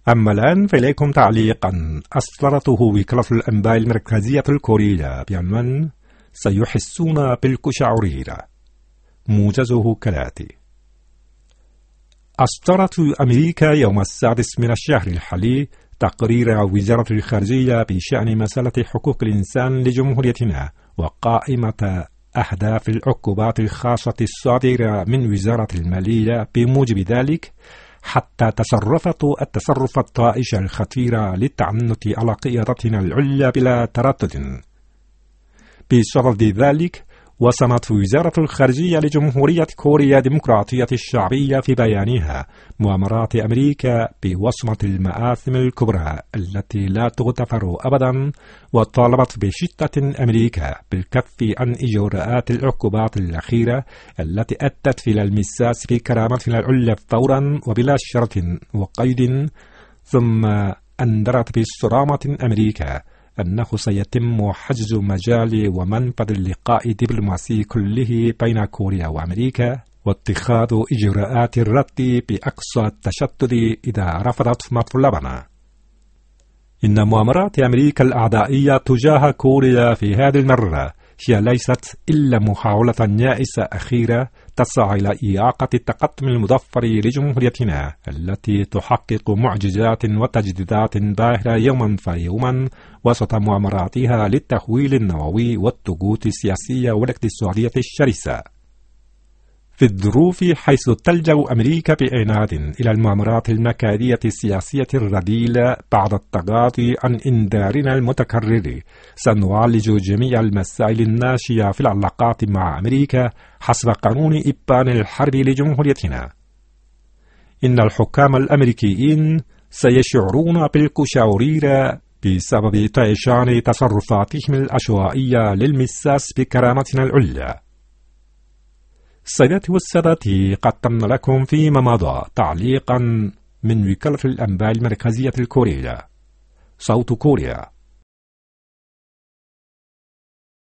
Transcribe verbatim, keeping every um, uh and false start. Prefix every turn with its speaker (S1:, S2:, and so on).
S1: أما الآن فإليكم تعليقا أصدرته وكالة الأنباء المركزية الكورية بعنوان سيحسون بالقشعريرة. موجزه كالآتي: أصدرت أمريكا يوم السادس من الشهر الحالي تقرير وزارة الخارجية بشأن مسألة حقوق الإنسان لجمهوريتنا وقائمة أهداف العقوبات الخاصة الصادرة من وزارة المالية بموجب ذلك، حتى تصرفت التصرف الطائش الخطير للتعنت على قيادتنا العليا بلا تردد. بصدد ذلك وصمت وزارة الخارجية لجمهورية كوريا الديمقراطية الشعبية في بيانها مؤامرات أمريكا بوصمة المآثم الكبرى التي لا تغتفر أبدا، وطالبت بشدة أمريكا بالكف عن إجراءات العقوبات الأخيرة التي أدت في المساس بكرامتنا العليا فورا وبلا شرط وقيد. ثم أنذرت بصرامة أمريكا أنه سيتم حجز مجال ومنفذ اللقاء الدبلوماسي كله بين كوريا وأمريكا، واتخاذ إجراءات الرد بأقصى التشدد إذا رفضت مطلبنا. إن مؤامرات أمريكا الأعدائية تجاه كوريا في هذه المرة هي ليست إلا محاولة يائسة أخيرة تسعى إلى إعاقة التقدم المظفر لجمهوريتنا التي تحقق معجزات وتجديدات باهرة يوما فيوما وسط مؤامراتها للتحويل النووي والضغوط السياسية والاقتصادية الشرسة. في الظروف حيث تلجأ أمريكا بعناد إلى المؤامرات المكائدية السياسية الرذيلة بعد التغاضي عن إنذارنا المتكرر، سنعالج جميع المسائل الناشئة في العلاقات مع أمريكا حسب قانون إبان الحرب لجمهوريتنا. إن الحكام الأمريكيين سيشعرون بالقشعريرة بسبب طيشان تصرفاتهم العشوائية للمساس بكرامتنا العليا. سيداتي والسادة، قدمنا لكم فيما مضى تعليقا من وكالة الأنباء المركزية الكورية. صوت كوريا.